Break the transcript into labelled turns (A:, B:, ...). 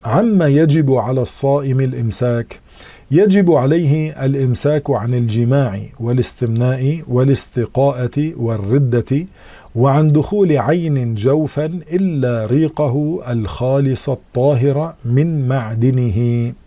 A: عما يجب على الصائم الإمساك. يجب عليه الإمساك عن الجماع والاستمناء والاستقاءة والردة، وعن دخول عين جوفا إلا ريقه الخالص الطاهر من معدنه.